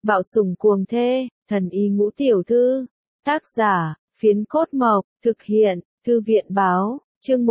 Bạo sủng cuồng thê, thần y ngũ tiểu thư. Tác giả, Phiến Cốt Mộc, thực hiện, Thư viện báo, chương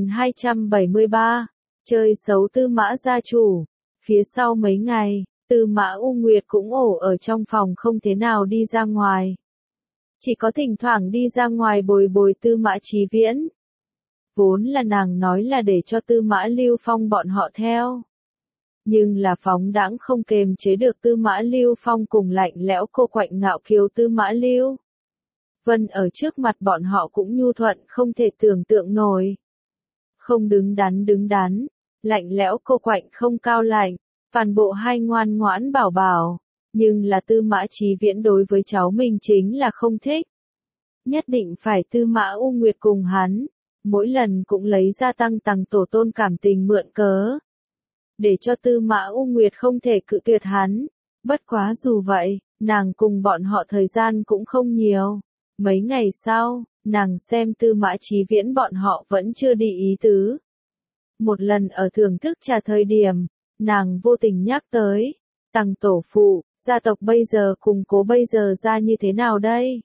1273. Chơi xấu Tư Mã gia chủ. Phía sau mấy ngày, Tư Mã U Nguyệt cũng ổ ở trong phòng không thế nào đi ra ngoài. Chỉ có thỉnh thoảng đi ra ngoài bồi bồi Tư Mã Chí Viễn. Vốn là nàng nói là để cho Tư Mã Lưu Phong bọn họ theo. Nhưng là phóng đãng không kềm chế được Tư Mã Lưu Phong cùng lạnh lẽo cô quạnh ngạo kiều Tư Mã Lưu Vân ở trước mặt bọn họ cũng nhu thuận không thể tưởng tượng nổi. Không đứng đắn, lạnh lẽo cô quạnh không cao lạnh, toàn bộ hai ngoan ngoãn bảo bảo, nhưng là Tư Mã Chí Viễn đối với cháu mình chính là không thích. Nhất định phải Tư Mã U Nguyệt cùng hắn, mỗi lần cũng lấy ra tăng tổ tôn cảm tình mượn cớ. Để cho Tư Mã U Nguyệt không thể cự tuyệt hắn, bất quá dù vậy, nàng cùng bọn họ thời gian cũng không nhiều. Mấy ngày sau, nàng xem Tư Mã Chí Viễn bọn họ vẫn chưa đi ý tứ. Một lần ở thưởng thức trà thời điểm, nàng vô tình nhắc tới, Tằng tổ phụ, gia tộc bây giờ cùng Cố bây giờ ra như thế nào đây?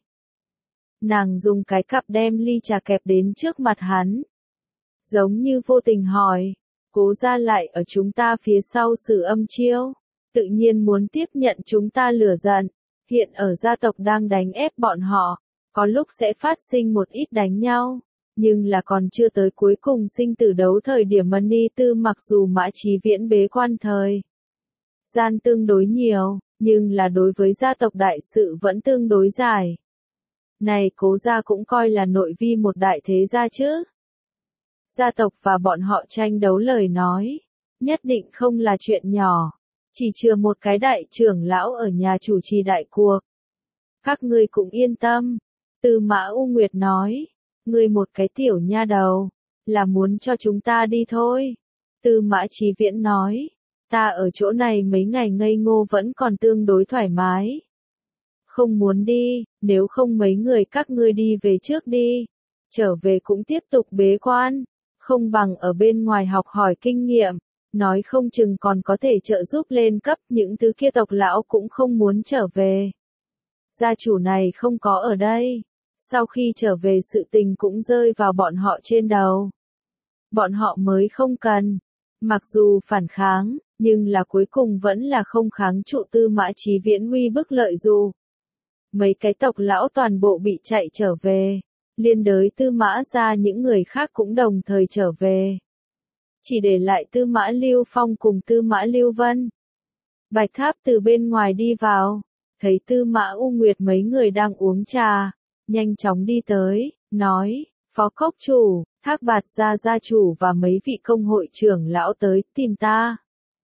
Nàng dùng cái cặp đem ly trà kẹp đến trước mặt hắn. Giống như vô tình hỏi, Cố gia lại ở chúng ta phía sau sử âm chiêu, tự nhiên muốn tiếp nhận chúng ta lửa giận. Hiện ở gia tộc đang đánh ép bọn họ, có lúc sẽ phát sinh một ít đánh nhau, nhưng là còn chưa tới cuối cùng sinh tử đấu thời điểm Mani Tư mặc dù Mã Chí Viễn bế quan thời gian tương đối nhiều, nhưng là đối với gia tộc đại sự vẫn tương đối dài. Này Cố gia cũng coi là nội vi một đại thế gia chứ. Gia tộc và bọn họ tranh đấu lời nói, nhất định không là chuyện nhỏ, chỉ chừa một cái đại trưởng lão ở nhà chủ trì đại cuộc. Các ngươi cũng yên tâm, Tư Mã U Nguyệt nói, ngươi một cái tiểu nha đầu, là muốn cho chúng ta đi thôi. Tư Mã Chí Viễn nói, ta ở chỗ này mấy ngày ngây ngô vẫn còn tương đối thoải mái. Không muốn đi, nếu không mấy người các ngươi đi về trước đi, trở về cũng tiếp tục bế quan, không bằng ở bên ngoài học hỏi kinh nghiệm, nói không chừng còn có thể trợ giúp lên cấp, những thứ kia tộc lão cũng không muốn trở về. Gia chủ này không có ở đây, sau khi trở về sự tình cũng rơi vào bọn họ trên đầu. Bọn họ mới không cần, mặc dù phản kháng, nhưng là cuối cùng vẫn là không kháng trụ Tư Mã Chí Viễn uy bức lợi dụ. Mấy cái tộc lão toàn bộ bị chạy trở về, liên đới Tư Mã gia những người khác cũng đồng thời trở về. Chỉ để lại Tư Mã Lưu Phong cùng Tư Mã Lưu Vân. Bạch Tháp từ bên ngoài đi vào, thấy Tư Mã U Nguyệt mấy người đang uống trà, nhanh chóng đi tới, nói, Phó Cốc chủ, Thác Bạt gia gia chủ và mấy vị công hội trưởng lão tới tìm ta.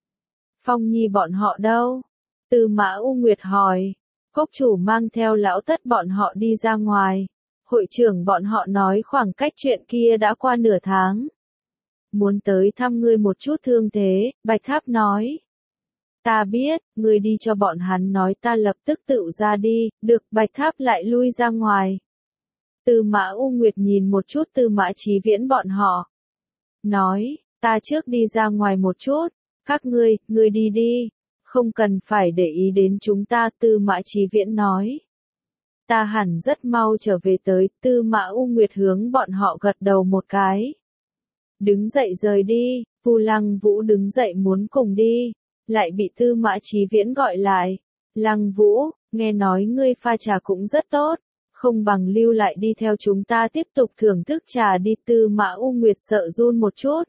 Phong Nhi bọn họ đâu? Tư Mã U Nguyệt hỏi. Cốc chủ mang theo lão tất bọn họ đi ra ngoài. Hội trưởng bọn họ nói khoảng cách chuyện kia đã qua nửa tháng. Muốn tới thăm ngươi một chút thương thế, Bạch Tháp nói. Ta biết, ngươi đi cho bọn hắn nói ta lập tức tự ra đi, được. Bạch Tháp lại lui ra ngoài. Tư Mã U Nguyệt nhìn một chút Tư Mã Chí Viễn bọn họ. Nói, ta trước đi ra ngoài một chút, các ngươi đi đi, không cần phải để ý đến chúng ta. Tư Mã Chí Viễn nói. Ta hẳn rất mau trở về tới. Tư Mã U Nguyệt hướng bọn họ gật đầu một cái. Đứng dậy rời đi, Vu Lăng Vũ đứng dậy muốn cùng đi, lại bị Tư Mã Chí Viễn gọi lại. Lăng Vũ, nghe nói ngươi pha trà cũng rất tốt, không bằng lưu lại đi theo chúng ta tiếp tục thưởng thức trà đi. Tư Mã U Nguyệt sợ run một chút.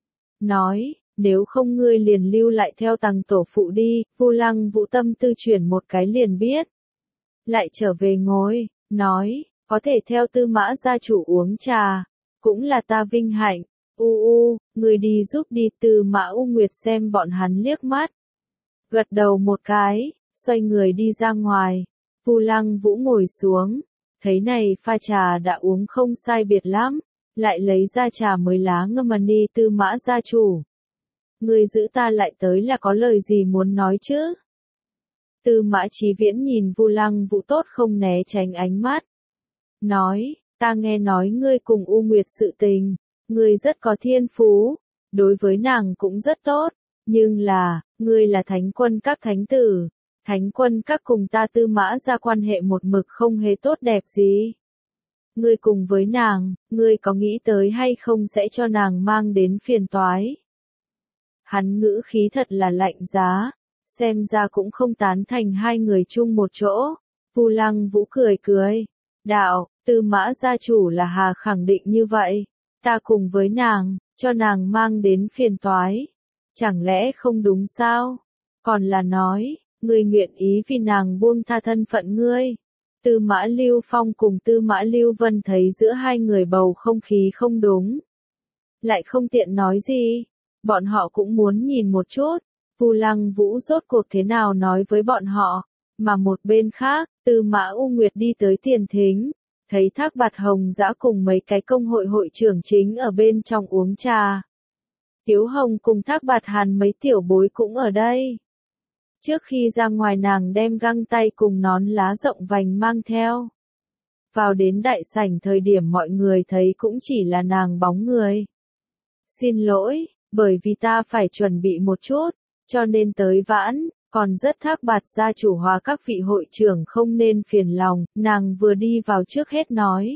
Nói, nếu không ngươi liền lưu lại theo Tằng tổ phụ đi. Vu Lăng Vũ tâm tư chuyển một cái liền biết. Lại trở về ngồi, nói, có thể theo Tư Mã gia chủ uống trà, cũng là ta vinh hạnh. Người đi giúp đi. Tư Mã U Nguyệt xem bọn hắn liếc mắt, gật đầu một cái, xoay người đi ra ngoài. Vu Lăng Vũ ngồi xuống, thấy này pha trà đã uống không sai biệt lắm, lại lấy ra trà mới lá ngâm Mani Tư Mã gia chủ. Người giữ ta lại tới là có lời gì muốn nói chứ? Tư Mã Chí Viễn nhìn Vu Lăng Vũ tốt không né tránh ánh mắt. Nói, ta nghe nói ngươi cùng U Nguyệt sự tình, ngươi rất có thiên phú, đối với nàng cũng rất tốt, nhưng là, ngươi là thánh quân các thánh tử, Thánh quân các cùng ta Tư Mã ra quan hệ một mực không hề tốt đẹp gì. Ngươi cùng với nàng, ngươi có nghĩ tới hay không sẽ cho nàng mang đến phiền toái. Hắn ngữ khí thật là lạnh giá, xem ra cũng không tán thành hai người chung một chỗ. Vu Lăng Vũ cười cười, đạo, Tư Mã gia chủ là Hà khẳng định như vậy, ta cùng với nàng, cho nàng mang đến phiền toái. Chẳng lẽ không đúng sao? Còn là nói, ngươi nguyện ý vì nàng buông tha thân phận ngươi. Tư Mã Lưu Phong cùng Tư Mã Lưu Vân thấy giữa hai người bầu không khí không đúng. Lại không tiện nói gì, bọn họ cũng muốn nhìn một chút, Vu Lăng Vũ rốt cuộc thế nào nói với bọn họ, mà một bên khác, Tư Mã U Nguyệt đi tới tiền thính, thấy Thác Bạt Hồng Dã cùng mấy cái công hội hội trưởng chính ở bên trong uống trà. Tiếu Hồng cùng Thác Bạt Hàn mấy tiểu bối cũng ở đây. Trước khi ra ngoài nàng đem găng tay cùng nón lá rộng vành mang theo. Vào đến đại sảnh thời điểm mọi người thấy cũng chỉ là nàng bóng người. Xin lỗi, bởi vì ta phải chuẩn bị một chút, cho nên tới vãn, còn rất Thác Bạt gia chủ hòa các vị hội trưởng không nên phiền lòng, nàng vừa đi vào trước hết nói.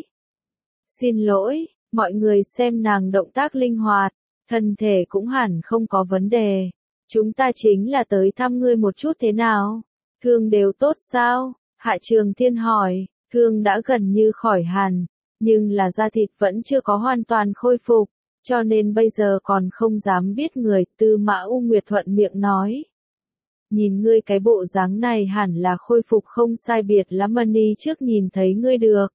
Xin lỗi, mọi người xem nàng động tác linh hoạt, thân thể cũng hẳn không có vấn đề. Chúng ta chính là tới thăm ngươi một chút thế nào? Thương đều tốt sao? Hạ Trường Thiên hỏi, thương đã gần như khỏi hẳn, nhưng là da thịt vẫn chưa có hoàn toàn khôi phục, cho nên bây giờ còn không dám biết người, Tư Mã U Nguyệt thuận miệng nói. Nhìn ngươi cái bộ dáng này hẳn là khôi phục không sai biệt lắm Mani trước nhìn thấy ngươi được.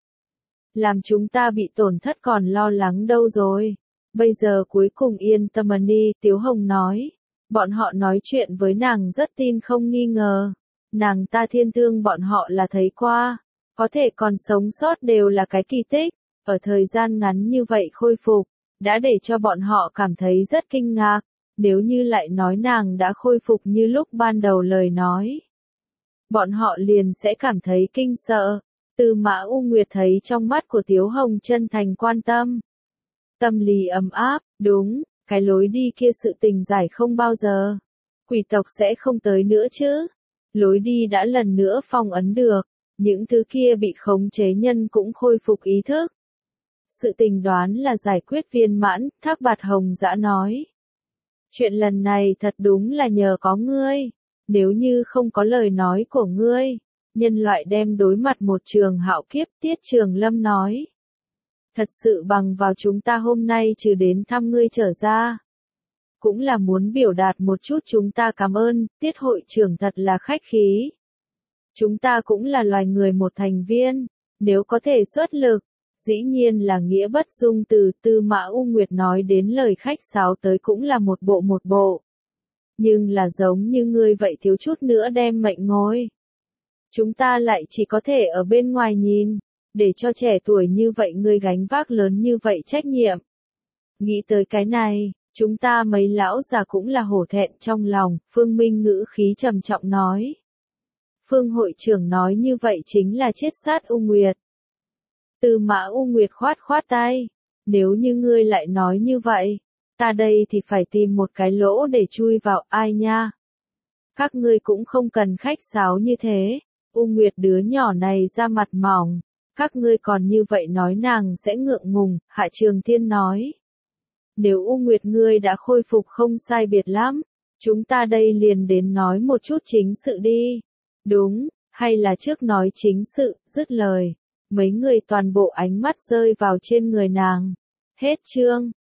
Làm chúng ta bị tổn thất còn lo lắng đâu rồi. Bây giờ cuối cùng yên tâm Mani, Tiếu Hồng nói. Bọn họ nói chuyện với nàng rất tin không nghi ngờ. Nàng ta thiên thương bọn họ là thấy qua. Có thể còn sống sót đều là cái kỳ tích. Ở thời gian ngắn như vậy khôi phục, đã để cho bọn họ cảm thấy rất kinh ngạc. Nếu như lại nói nàng đã khôi phục như lúc ban đầu lời nói, bọn họ liền sẽ cảm thấy kinh sợ. Tư Mã U Nguyệt thấy trong mắt của Tiếu Hồng chân thành quan tâm. Tâm lý ấm áp, đúng, cái lối đi kia sự tình giải không bao giờ. Quỷ tộc sẽ không tới nữa chứ. Lối đi đã lần nữa phong ấn được, những thứ kia bị khống chế nhân cũng khôi phục ý thức. Sự tình đoán là giải quyết viên mãn, Thác Bạt Hồng Dã nói. Chuyện lần này thật đúng là nhờ có ngươi, nếu như không có lời nói của ngươi, nhân loại đem đối mặt một trường hạo kiếp, Tiết Trường Lâm nói. Thật sự bằng vào chúng ta hôm nay trừ đến thăm ngươi trở ra. Cũng là muốn biểu đạt một chút chúng ta cảm ơn, Tiết hội trưởng thật là khách khí. Chúng ta cũng là loài người một thành viên, nếu có thể xuất lực. Dĩ nhiên là nghĩa bất dung từ, Tư Mã U Nguyệt nói đến lời khách sáo tới cũng là một bộ. Nhưng là giống như ngươi vậy thiếu chút nữa đem mệnh ngôi. Chúng ta lại chỉ có thể ở bên ngoài nhìn, để cho trẻ tuổi như vậy ngươi gánh vác lớn như vậy trách nhiệm. Nghĩ tới cái này, chúng ta mấy lão già cũng là hổ thẹn trong lòng, Phương Minh ngữ khí trầm trọng nói. Phương hội trưởng nói như vậy chính là chết sát U Nguyệt. Tư Mã U Nguyệt khoát tay, nếu như ngươi lại nói như vậy, ta đây thì phải tìm một cái lỗ để chui vào, ai nha. Các ngươi cũng không cần khách sáo như thế, U Nguyệt đứa nhỏ này ra mặt mỏng, các ngươi còn như vậy nói nàng sẽ ngượng ngùng, Hạ Trường Thiên nói. Nếu U Nguyệt ngươi đã khôi phục không sai biệt lắm, chúng ta đây liền đến nói một chút chính sự đi. Đúng, hay là trước nói chính sự, dứt lời. Mấy người toàn bộ ánh mắt rơi vào trên người nàng. Hết chương.